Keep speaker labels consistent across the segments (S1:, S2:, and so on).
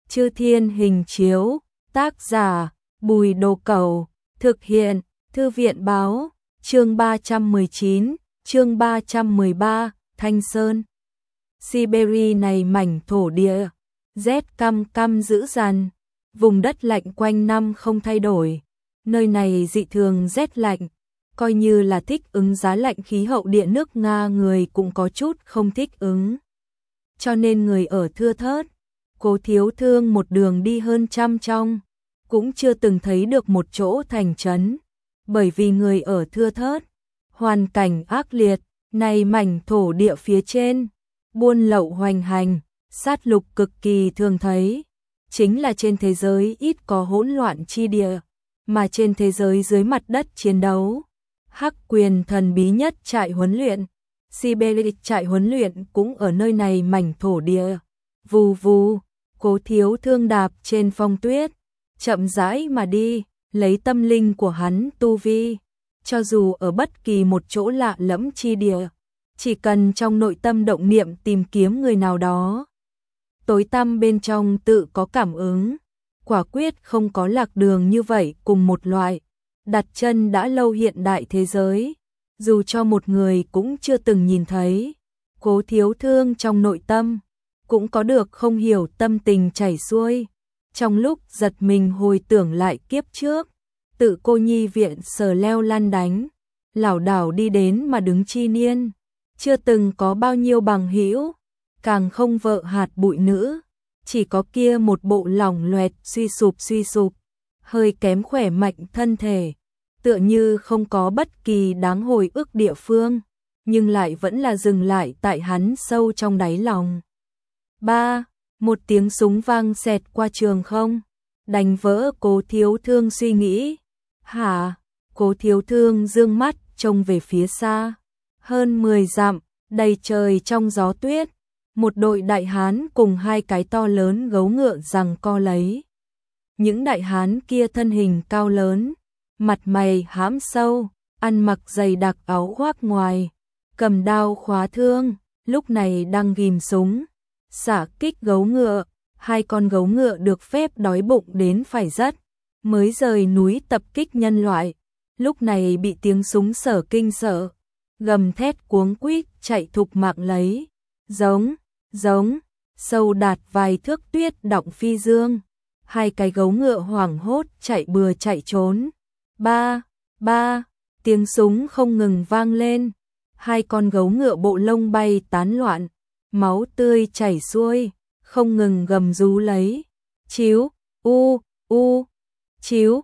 S1: Chư Thiên Hình Chiếu, tác giả Bùi Đồ Cẩu, thực hiện Thư viện Báo, chương 319, chương 313, Thanh Sơn. Siberia này mảnh thổ địa, rét căm căm dữ dằn, vùng đất lạnh quanh năm không thay đổi. Nơi này dị thường rét lạnh, coi như là thích ứng giá lạnh khí hậu địa nước Nga người cũng có chút không thích ứng. Cho nên người ở thưa thớt, Cố Thiếu Thương một đường đi hơn trăm trong, cũng chưa từng thấy được một chỗ thành trấn, bởi vì người ở thưa thớt, hoàn cảnh ác liệt, này mảnh thổ địa phía trên, buôn lậu hoành hành, sát lục cực kỳ thường thấy, chính là trên thế giới ít có hỗn loạn chi địa, mà trên thế giới dưới mặt đất chiến đấu. Hắc Quyền thần bí nhất trại huấn luyện, Siberia trại huấn luyện cũng ở nơi này mảnh thổ địa. Vù vù, Cố Thiếu Thương đạp trên phong tuyết, chậm rãi mà đi, lấy tâm linh của hắn tu vi, cho dù ở bất kỳ một chỗ lạ lẫm chi địa, chỉ cần trong nội tâm động niệm tìm kiếm người nào đó, tối tăm bên trong tự có cảm ứng, quả quyết không có lạc đường như vậy cùng một loại, đặt chân đã lâu hiện đại thế giới, dù cho một người cũng chưa từng nhìn thấy. Cố Thiếu Thương trong nội tâm cũng có được không hiểu tâm tình chảy xuôi, trong lúc giật mình hồi tưởng lại kiếp trước, tự cô nhi viện sờ leo lăn đánh, lảo đảo đi đến mà đứng chi niên, chưa từng có bao nhiêu bằng hữu, càng không vợ hạt bụi nữ, chỉ có kia một bộ lỏng loẹt suy sụp, hơi kém khỏe mạnh thân thể, tựa như không có bất kỳ đáng hồi ức địa phương, nhưng lại vẫn là dừng lại tại hắn sâu trong đáy lòng. Một tiếng súng vang xẹt qua trường không, đánh vỡ Cố Thiếu Thương suy nghĩ. Hả? Cố Thiếu Thương dương mắt trông về phía xa, hơn 10 dặm, đầy trời trong gió tuyết, một đội đại hán cùng hai cái to lớn gấu ngựa giằng co lấy. Những đại hán kia thân hình cao lớn, mặt mày hãm sâu, ăn mặc dày đặc áo khoác ngoài, cầm đao khóa thương, lúc này đang ghim súng, xả kích gấu ngựa. Hai con gấu ngựa được phép đói bụng đến phải rất, mới rời núi tập kích nhân loại, lúc này bị tiếng súng sở kinh sợ, gầm thét cuống quýt chạy thục mạng lấy, giống, sâu đạt vài thước tuyết đọng phi dương, hai cái gấu ngựa hoảng hốt chạy bừa chạy trốn. Ba, tiếng súng không ngừng vang lên, hai con gấu ngựa bộ lông bay tán loạn, máu tươi chảy xuôi, không ngừng gầm rú lấy. Chíu, chíu,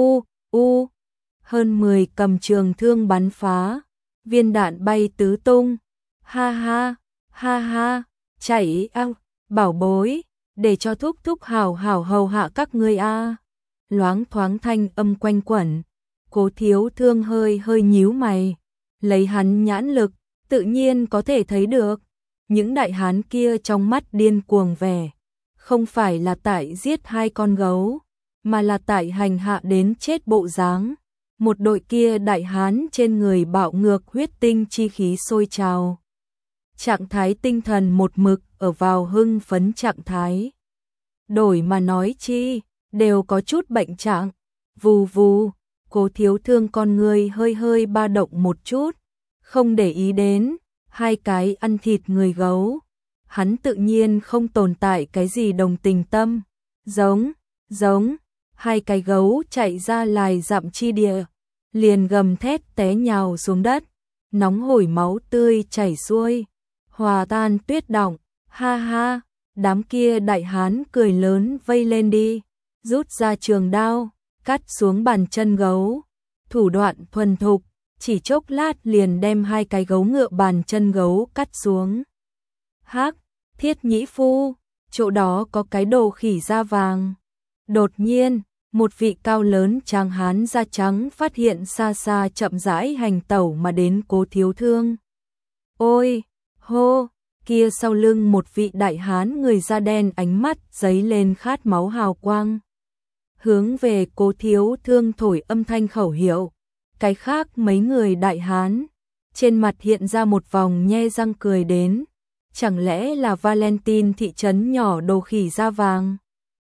S1: hơn 10 cầm trường thương bắn phá, viên đạn bay tứ tung. Ha ha, chạy bảo bối, để cho thúc thúc hảo hảo hầu hạ các ngươi a. Loáng thoáng thanh âm quanh quẩn, Cố Thiếu Thương hơi nhíu mày, lấy hắn nhãn lực, tự nhiên có thể thấy được. Những đại hán kia trong mắt điên cuồng vẻ, không phải là tại giết hai con gấu, mà là tại hành hạ đến chết bộ dáng. Một đội kia đại hán trên người bạo ngược huyết tinh chi khí sôi trào. Trạng thái tinh thần một mực ở vào hưng phấn trạng thái. Đổi mà nói chi, đều có chút bệnh trạng. Vù vù, Cố Thiếu Thương con người hơi ba động một chút, không để ý đến hai cái ăn thịt người gấu, hắn tự nhiên không tồn tại cái gì đồng tình tâm. Giống, hai cái gấu chạy ra lài dặm chi địa, liền gầm thét té nhào xuống đất, nóng hổi máu tươi chảy xuôi, hòa tan tuyết đọng. Ha, đám kia đại hán cười lớn vây lên đi, rút ra trường đao, cắt xuống bàn chân gấu, thủ đoạn thuần thục, chỉ chốc lát liền đem hai cái gấu ngựa bàn chân gấu cắt xuống. Hắc, Thiết Nhĩ Phu, chỗ đó có cái đồ khỉ da vàng. Đột nhiên, một vị cao lớn tráng hán da trắng phát hiện xa xa chậm rãi hành tẩu mà đến Cố Thiếu Thương. Ôi, hô, kia sau lưng một vị đại hán người da đen ánh mắt giấy lên khát máu hào quang. Hướng về Cố Thiếu Thương thổi âm thanh khẩu hiệu. Cái khác mấy người đại hán, trên mặt hiện ra một vòng nhe răng cười đến. Chẳng lẽ là Valentine thị trấn nhỏ đồ khỉ da vàng?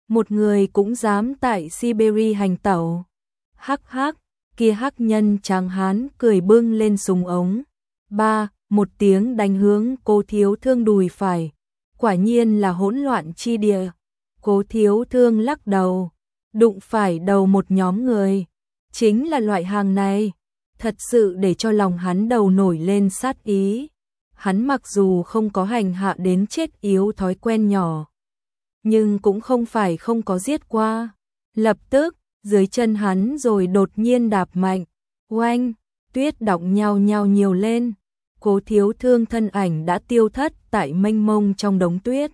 S1: một người cũng dám tại Siberia hành tẩu. Hắc hắc, kia hắc nhân tráng hán cười bưng lên súng ống. Một tiếng đánh hướng Cố Thiếu Thương đùi phải. Quả nhiên là hỗn loạn chi địa. Cố Thiếu Thương lắc đầu, đụng phải đầu một nhóm người. Chính là loại hàng này, thật sự để cho lòng hắn đầu nổi lên sát ý. Hắn mặc dù không có hành hạ đến chết yếu thói quen nhỏ, nhưng cũng không phải không có giết qua. Lập tức, dưới chân hắn rồi đột nhiên đạp mạnh, oanh, tuyết đọng nhao nhao nhiều lên. Cố Thiếu Thương thân ảnh đã tiêu thất tại mênh mông trong đống tuyết.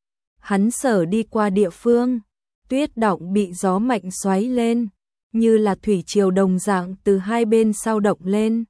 S1: Hắn sở đi qua địa phương, tuyết đọng bị gió mạnh xoáy lên, như là thủy triều đồng dạng từ hai bên sao động lên.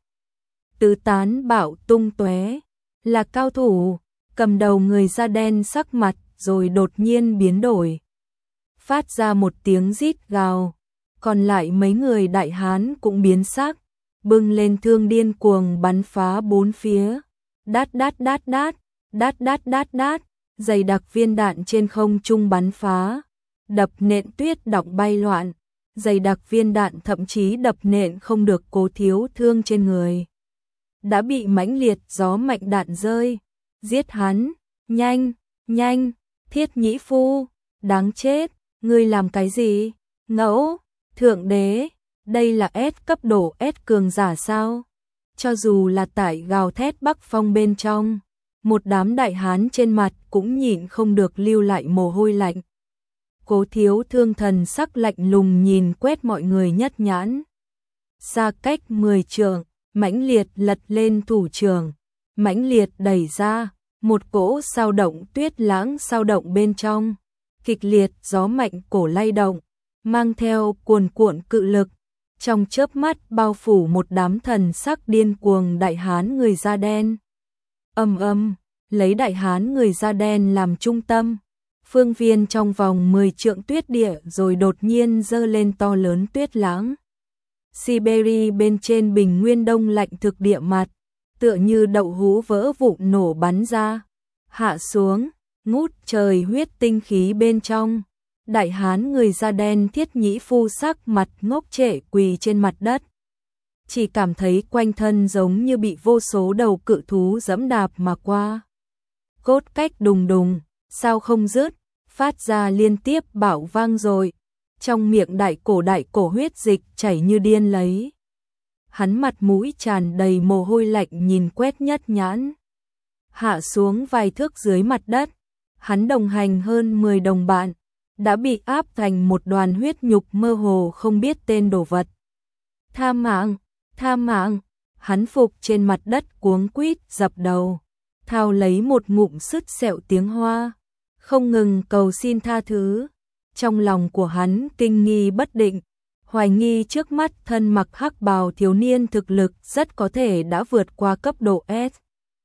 S1: Tứ tán bạo tung tóe, là cao thủ, cầm đầu người da đen sắc mặt rồi đột nhiên biến đổi. Phát ra một tiếng rít gào, còn lại mấy người đại hán cũng biến sắc, bưng lên thương điên cuồng bắn phá bốn phía. Đát đát đát đát, đát đát đát đát, dày đặc viên đạn trên không trung bắn phá, đập nện tuyết đọng bay loạn. Dày đặc viên đạn thậm chí đập nện không được Cố Thiếu Thương trên người. Đã bị mãnh liệt gió mạnh đạn rơi. Giết hắn, nhanh, nhanh, Thiết Nhĩ Phu, đáng chết, ngươi làm cái gì? Ngẫu, thượng đế, đây là S cấp độ S cường giả sao? Cho dù là tại gào thét Bắc Phong bên trong, một đám đại hán trên mặt cũng nhịn không được lưu lại mồ hôi lạnh. Cố Thiếu Thương thần sắc lạnh lùng nhìn quét mọi người nhất nhãn. Xa cách 10 trượng, mãnh liệt lật lên thủ trưởng, mãnh liệt đẩy ra, một cỗ sao động tuyết lãng sao động bên trong, kịch liệt gió mạnh cổ lay động, mang theo cuồn cuộn cự lực, trong chớp mắt bao phủ một đám thần sắc điên cuồng đại hán người da đen. Lấy đại hán người da đen làm trung tâm, phương viên trong vòng 10 trượng tuyết địa rồi đột nhiên dơ lên to lớn tuyết lãng. Siberia bên trên bình nguyên đông lạnh thực địa mặt, tựa như đậu hũ vỡ vụn nổ bắn ra, hạ xuống, ngút trời huyết tinh khí bên trong. Đại hán người da đen Thiết Nhĩ Phu sắc mặt ngốc trệ quỳ trên mặt đất. Chỉ cảm thấy quanh thân giống như bị vô số đầu cự thú dẫm đạp mà qua. Cốt cách đùng đùng, sao không dứt, phát ra liên tiếp bạo vang rồi. Trong miệng đại cổ huyết dịch chảy như điên lấy. Hắn mặt mũi tràn đầy mồ hôi lạnh nhìn quét nhất nhãn. Hạ xuống vài thước dưới mặt đất, hắn đồng hành hơn 10 đồng bạn, đã bị áp thành một đoàn huyết nhục mơ hồ không biết tên đồ vật. Tha mạng, hắn phục trên mặt đất cuống quýt dập đầu, thao lấy một ngụm sứt sẹo tiếng Hoa, không ngừng cầu xin tha thứ. Trong lòng của hắn kinh nghi bất định, hoài nghi trước mắt thân mặc hắc bào thiếu niên thực lực rất có thể đã vượt qua cấp độ S.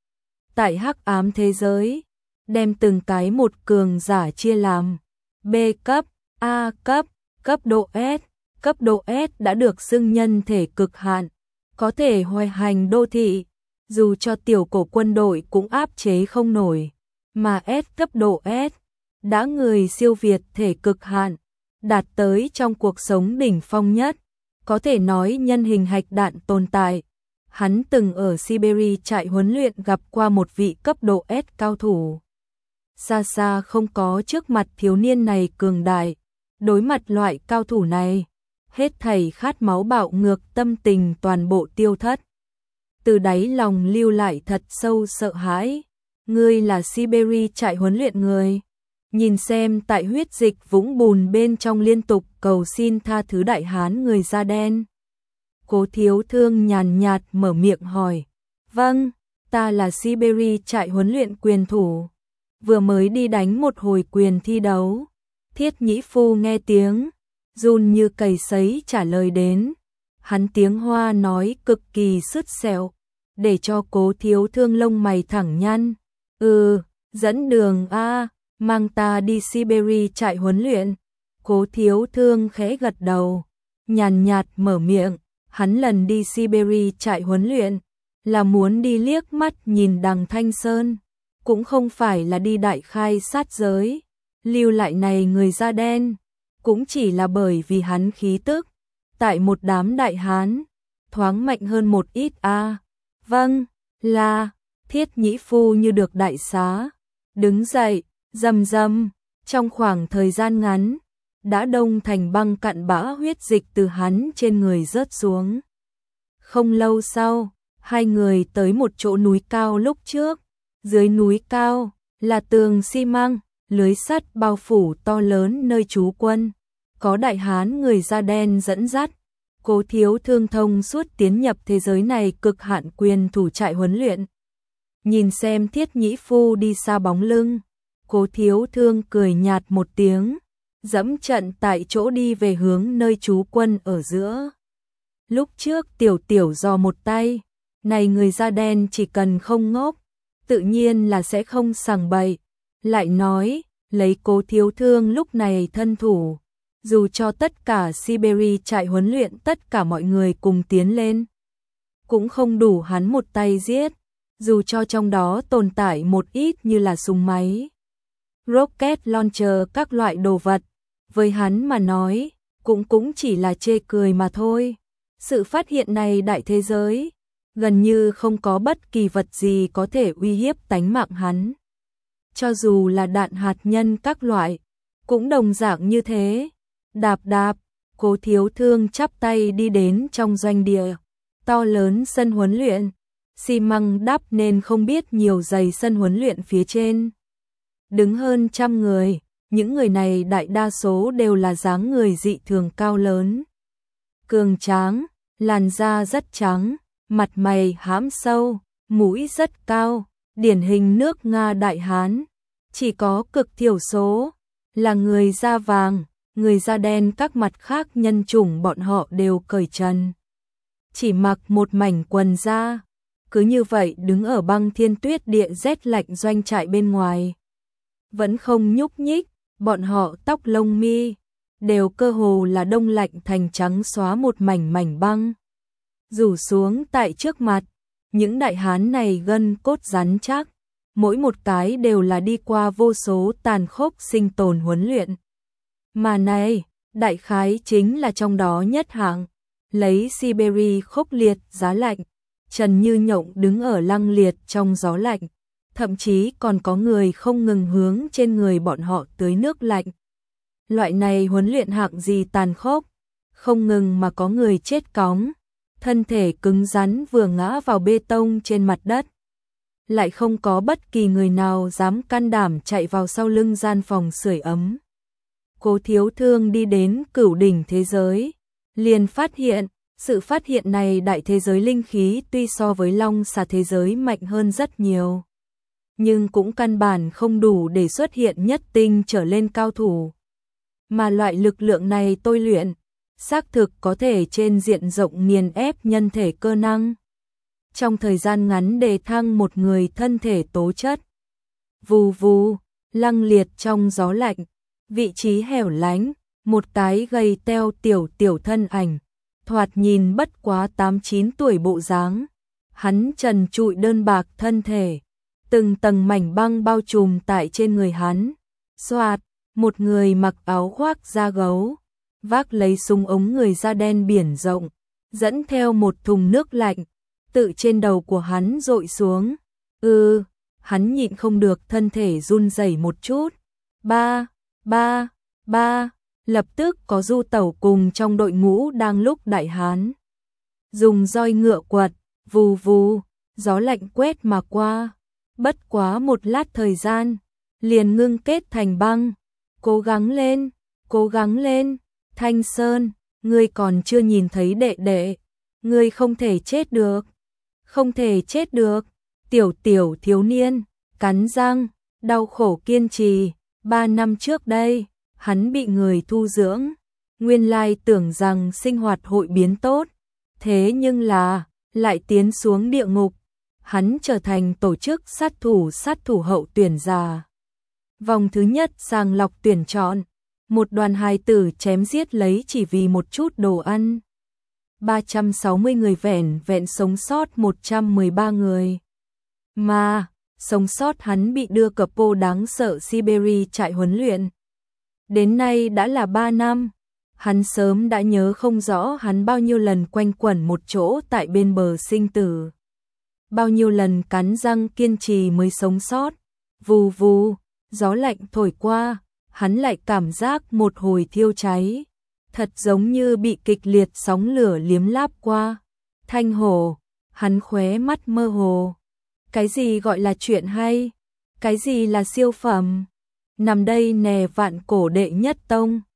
S1: Tại hắc ám thế giới, đem từng cái một cường giả chia làm B cấp, A cấp, cấp độ S. Cấp độ S đã được xưng nhân thể cực hạn, có thể hoành hành đô thị, dù cho tiểu cổ quân đội cũng áp chế không nổi, mà S cấp độ S đã người siêu việt thể cực hạn, đạt tới trong cuộc sống đỉnh phong nhất, có thể nói nhân hình hạch đạn tồn tại. Hắn từng ở Siberia trại huấn luyện gặp qua một vị cấp độ S cao thủ. Xa xa không có trước mặt thiếu niên này cường đại, đối mặt loại cao thủ này, hết thảy khát máu bạo ngược tâm tình toàn bộ tiêu thất. Từ đáy lòng lưu lại thật sâu sợ hãi, ngươi là Siberia trại huấn luyện người. Nhìn xem tại huyết dịch vũng bùn bên trong liên tục cầu xin tha thứ đại hán người da đen. Cố Thiếu Thương nhàn nhạt mở miệng hỏi, vâng, ta là Siberia trại huấn luyện quyền thủ, vừa mới đi đánh một hồi quyền thi đấu. Thiết Nhĩ Phu nghe tiếng, run như cầy sấy trả lời đến. Hắn tiếng Hoa nói cực kỳ sứt sẹo, để cho Cố Thiếu Thương lông mày thẳng nhăn. Dẫn đường a, mang ta đi Siberia trại huấn luyện. Cố Thiếu Thương khẽ gật đầu, nhàn nhạt mở miệng, hắn lần đi Siberia trại huấn luyện là muốn đi liếc mắt nhìn đằng Thanh Sơn, cũng không phải là đi đại khai sát giới. lưu lại này người da đen, cũng chỉ là bởi vì hắn khí tức, tại một đám đại hán, thoáng mạnh hơn một ít a. Vâng, là, Thiết Nhĩ Phu như được đại xá, đứng dậy, rầm rầm, trong khoảng thời gian ngắn, đã đông thành băng cặn bã huyết dịch từ hắn trên người rớt xuống. Không lâu sau, hai người tới một chỗ núi cao lúc trước, dưới núi cao là tường xi măng, lưới sắt bao phủ to lớn nơi trú quân, có đại hán người da đen dẫn dắt. Cố Thiếu Thương thông suốt tiến nhập thế giới này cực hạn quyền thủ trại huấn luyện. Nhìn xem Thiết Nhĩ Phu đi xa bóng lưng, Cố Thiếu Thương cười nhạt một tiếng, dẫm trận tại chỗ đi về hướng nơi trú quân ở giữa. Lúc trước Tiểu do một tay, này người da đen chỉ cần không ngốc, tự nhiên là sẽ không sằng bậy. Lại nói, lấy Cố Thiếu Thương lúc này thân thủ, dù cho tất cả Siberia trại huấn luyện tất cả mọi người cùng tiến lên, cũng không đủ hắn một tay giết, dù cho trong đó tồn tại một ít như là súng máy, rocket launcher các loại đồ vật, với hắn mà nói, cũng chỉ là chê cười mà thôi. Sự phát hiện này đại thế giới, gần như không có bất kỳ vật gì có thể uy hiếp tánh mạng hắn. Cho dù là đạn hạt nhân các loại, cũng đồng dạng như thế. Đạp đạp, Cố Thiếu Thương chắp tay đi đến trong doanh địa, to lớn sân huấn luyện, xi măng đắp nên không biết nhiều dày sân huấn luyện phía trên. Đứng hơn 100 người, những người này đại đa số đều là dáng người dị thường cao lớn, cường tráng, làn da rất trắng, mặt mày hãm sâu, mũi rất cao, điển hình nước Nga đại hán. Chỉ có cực thiểu số là người da vàng, người da đen, các mặt khác nhân chủng bọn họ đều cởi trần, chỉ mặc một mảnh quần da, cứ như vậy đứng ở băng thiên tuyết địa rét lạnh doanh trại bên ngoài, vẫn không nhúc nhích. Bọn họ tóc lông mi đều cơ hồ là đông lạnh thành trắng xóa, một mảnh băng rủ xuống tại trước mặt. Những đại hán này gân cốt rắn chắc, mỗi một cái đều là đi qua vô số tàn khốc sinh tồn huấn luyện. Mà này, đại khái chính là trong đó nhất hạng, lấy Siberia khốc liệt giá lạnh, trần như nhộng đứng ở lăng liệt trong gió lạnh, thậm chí còn có người không ngừng hướng trên người bọn họ tưới nước lạnh. Loại này huấn luyện hạng gì tàn khốc, không ngừng mà có người chết cóng, thân thể cứng rắn vừa ngã vào bê tông trên mặt đất. Lại không có bất kỳ người nào dám can đảm chạy vào sau lưng gian phòng sưởi ấm. Cố Thiếu Thương đi đến cửu đỉnh thế giới, liền phát hiện, sự phát hiện này đại thế giới linh khí tuy so với Long Xà thế giới mạnh hơn rất nhiều, nhưng cũng căn bản không đủ để xuất hiện nhất tinh trở lên cao thủ. Mà loại lực lượng này tôi luyện, xác thực có thể trên diện rộng nghiền ép nhân thể cơ năng, trong thời gian ngắn đề thăng một người thân thể tố chất. Vù vù, lăng liệt trong gió lạnh, vị trí hẻo lánh, một cái gầy teo tiểu thân ảnh, thoạt nhìn bất quá 8-9 tuổi bộ dáng. Hắn trần trụi đơn bạc thân thể, từng tầng mảnh băng bao trùm tại trên người hắn. Xoạt, một người mặc áo khoác da gấu, vác lấy súng ống người da đen biển rộng, dẫn theo một thùng nước lạnh, tự trên đầu của hắn dội xuống. Hắn nhịn không được thân thể run rẩy một chút. Ba, lập tức có du tẩu cùng trong đội ngũ đang lúc đại hán dùng roi ngựa quật, vù vù, gió lạnh quét mà qua. Bất quá một lát thời gian, liền ngưng kết thành băng. Cố gắng lên, Thanh Sơn, ngươi còn chưa nhìn thấy đệ đệ, ngươi không thể chết được. Tiểu thiếu niên, cắn răng, đau khổ kiên trì. 3 năm trước đây, hắn bị người thu dưỡng, nguyên lai tưởng rằng sinh hoạt hội biến tốt, thế nhưng là, lại tiến xuống địa ngục. Hắn trở thành tổ chức sát thủ hậu tuyển giả. Vòng thứ nhất sàng lọc tuyển chọn, một đoàn hài tử chém giết lấy chỉ vì một chút đồ ăn. 360 người vẹn sống sót 113 người. Mà, sống sót hắn bị đưa cập pô đáng sợ Siberia trại huấn luyện. Đến nay đã là 3 năm, hắn sớm đã nhớ không rõ hắn bao nhiêu lần quanh quẩn một chỗ tại bên bờ sinh tử. Bao nhiêu lần cắn răng kiên trì mới sống sót. Vù vù, gió lạnh thổi qua, hắn lại cảm giác một hồi thiêu cháy. Thật giống như bị kịch liệt sóng lửa liếm láp qua. Thanh Hồ, hắn khóe mắt mơ hồ. Cái gì gọi là chuyện hay? Cái gì là siêu phẩm? Nằm đây nè vạn cổ đệ nhất tông.